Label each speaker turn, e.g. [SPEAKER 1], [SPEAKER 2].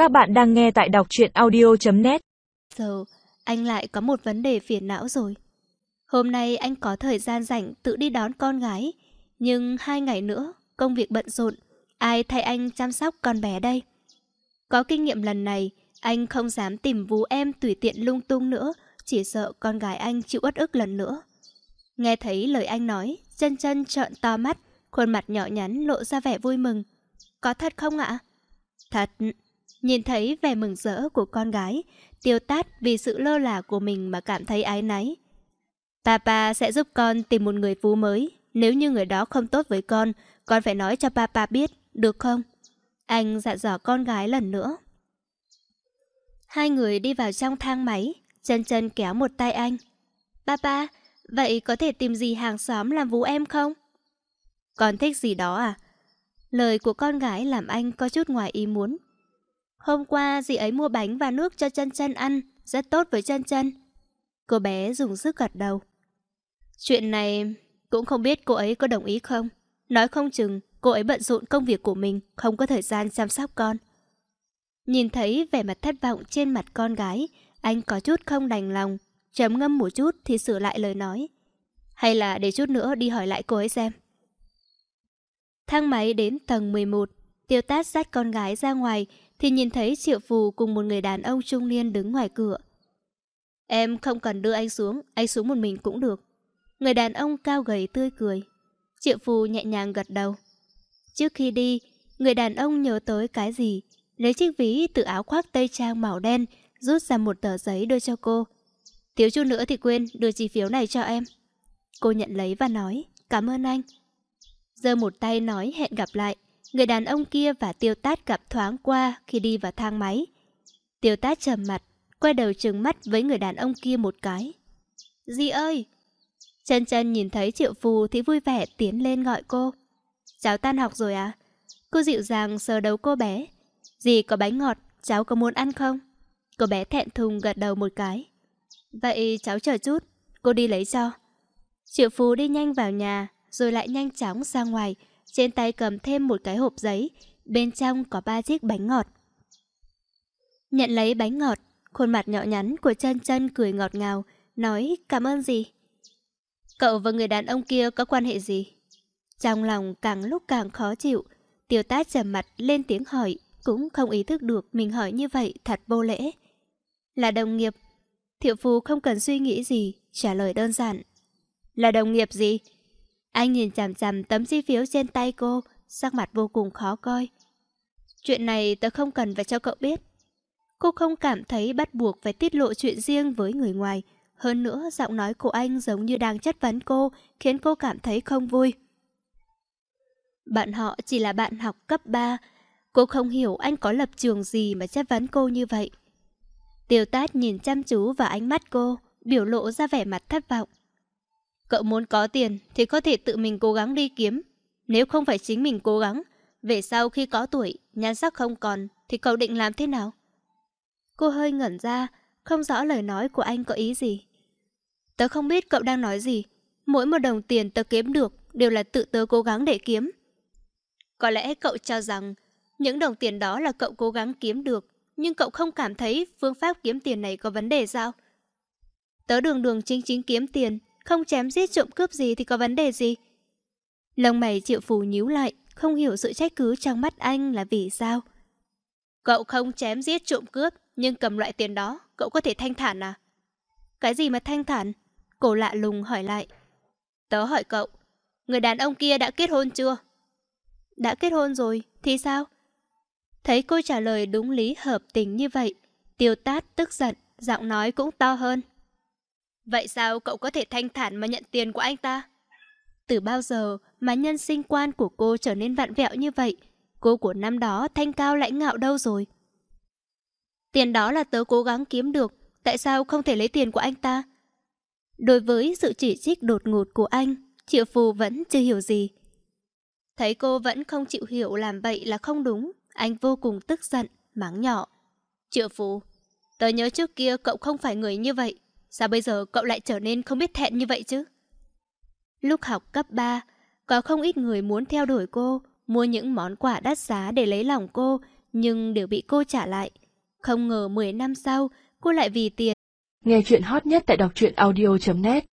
[SPEAKER 1] Các bạn đang nghe tại đọc truyện audio.net.
[SPEAKER 2] Giờ, anh lại có một vấn đề phiền não rồi. Hôm nay anh có thời gian rảnh tự đi đón con gái. Nhưng 2 ngày nữa, công việc bận rộn. Ai thay anh chăm sóc con bé đây? Có kinh nghiệm lần này, anh không dám tìm vú em tùy tiện lung tung nữa. Chỉ sợ con gái anh chịu uất ức lần nữa. Nghe thấy lời anh nói, Chân Chân trợn to mắt, khuôn mặt nhỏ nhắn lộ ra vẻ vui mừng. Có thật không ạ? Thật. Nhìn thấy vẻ mừng rỡ của con gái, Tiêu Tát vì sự lơ là của mình mà cảm thấy áy náy. Papa sẽ giúp con tìm một người vú mới. Nếu như người đó không tốt với con phải nói cho Papa biết, được không? Anh dặn dò con gái lần nữa. Hai người đi vào trong thang máy. Chân Chân kéo một tay anh. Papa, vậy có thể tìm dì hàng xóm làm vú em không? Con thích gì đó à? Lời của con gái làm anh có chút ngoài ý muốn. Hôm qua dì ấy mua bánh và nước cho Chân Chân ăn, rất tốt với Chân Chân. Cô bé dùng sức gật đầu. Chuyện này cũng không biết cô ấy có đồng ý không. Nói không chừng cô ấy bận rộn công việc của mình, không có thời gian chăm sóc con. Nhìn thấy vẻ mặt thất vọng trên mặt con gái, anh có chút không đành lòng. Trầm ngâm một chút thì sửa lại lời nói. Hay là để chút nữa đi hỏi lại cô ấy xem. Thang máy đến tầng 11. Tiêu Tát dắt con gái ra ngoài thì nhìn thấy Triệu Phù cùng một người đàn ông trung niên đứng ngoài cửa. Em không cần đưa anh xuống một mình cũng được. Người đàn ông cao gầy tươi cười. Triệu Phù nhẹ nhàng gật đầu. Trước khi đi, người đàn ông nhớ tới cái gì, lấy chiếc ví từ áo khoác tây trang màu đen, rút ra một tờ giấy đưa cho cô. Thiếu chút nữa thì quên đưa chi phiếu này cho em. Cô nhận lấy và nói, cảm ơn anh. Giơ một tay nói hẹn gặp lại. Người đàn ông kia và Tiêu Tát gặp thoáng qua khi đi vào thang máy. Tiêu Tát trầm mặt, quay đầu trừng mắt với người đàn ông kia một cái. Dì ơi! Chân Chân nhìn thấy Triệu Phù thì vui vẻ tiến lên gọi cô. Cháu tan học rồi à? Cô dịu dàng sờ đầu cô bé. Dì có bánh ngọt, cháu có muốn ăn không? Cô bé thẹn thùng gật đầu một cái. Vậy cháu chờ chút, cô đi lấy cho. Triệu Phù đi nhanh vào nhà, rồi lại nhanh chóng ra ngoài. Trên tay cầm thêm một cái hộp giấy, bên trong có 3 chiếc bánh ngọt. Nhận lấy bánh ngọt, khuôn mặt nhỏ nhắn của Chân Chân cười ngọt ngào, nói cảm ơn dì. Cậu và người đàn ông kia có quan hệ gì? Trong lòng càng lúc càng khó chịu, Tiêu Tát trầm mặt lên tiếng hỏi, cũng không ý thức được mình hỏi như vậy thật vô lễ. Là đồng nghiệp. Triệu Phù không cần suy nghĩ gì, trả lời đơn giản. Là đồng nghiệp gì? Anh nhìn chằm chằm tấm chi phiếu trên tay cô, sắc mặt vô cùng khó coi. Chuyện này tớ không cần phải cho cậu biết. Cô không cảm thấy bắt buộc phải tiết lộ chuyện riêng với người ngoài. Hơn nữa, giọng nói của anh giống như đang chất vấn cô, khiến cô cảm thấy không vui. Bạn họ chỉ là bạn học cấp 3. Cô không hiểu anh có lập trường gì mà chất vấn cô như vậy. Tiêu Tát nhìn chăm chú vào ánh mắt cô, biểu lộ ra vẻ mặt thất vọng. Cậu muốn có tiền thì có thể tự mình cố gắng đi kiếm. Nếu không phải chính mình cố gắng, về sau khi có tuổi, nhan sắc không còn, thì cậu định làm thế nào? Cô hơi ngẩn ra, không rõ lời nói của anh có ý gì. Tớ không biết cậu đang nói gì. Mỗi một đồng tiền tớ kiếm được đều là tự tớ cố gắng để kiếm. Có lẽ cậu cho rằng những đồng tiền đó là cậu cố gắng kiếm được, nhưng cậu không cảm thấy phương pháp kiếm tiền này có vấn đề sao? Tớ đường đường chính chính kiếm tiền, không chém giết trộm cướp gì thì có vấn đề gì? Lông mày Triệu Phù nhíu lại, không hiểu sự trách cứ trong mắt anh là vì sao. Cậu không chém giết trộm cướp, nhưng cầm loại tiền đó, cậu có thể thanh thản à? Cái gì mà thanh thản? Cô lạ lùng hỏi lại. Tớ hỏi cậu, người đàn ông kia đã kết hôn chưa? Đã kết hôn rồi, thì sao? Thấy cô trả lời đúng lý hợp tình như vậy, Tiêu Tát tức giận, giọng nói cũng to hơn. Vậy sao cậu có thể thanh thản mà nhận tiền của anh ta? Từ bao giờ mà nhân sinh quan của cô trở nên vặn vẹo như vậy? Cô của năm đó thanh cao lãnh ngạo đâu rồi? Tiền đó là tớ cố gắng kiếm được, tại sao không thể lấy tiền của anh ta? Đối với sự chỉ trích đột ngột của anh, Triệu Phù vẫn chưa hiểu gì. Thấy cô vẫn không chịu hiểu làm vậy là không đúng, anh vô cùng tức giận, mắng nhỏ. Triệu Phù, tớ nhớ trước kia cậu không phải người như vậy. Sao bây giờ cậu lại trở nên không biết thẹn như vậy chứ? Lúc học cấp 3, có không ít người muốn theo đuổi cô, mua những món quà đắt giá để lấy lòng cô, nhưng đều bị cô trả lại. Không ngờ 10 năm sau, cô lại vì tiền.
[SPEAKER 1] Nghe chuyện hot nhất tại đọc truyện audio.net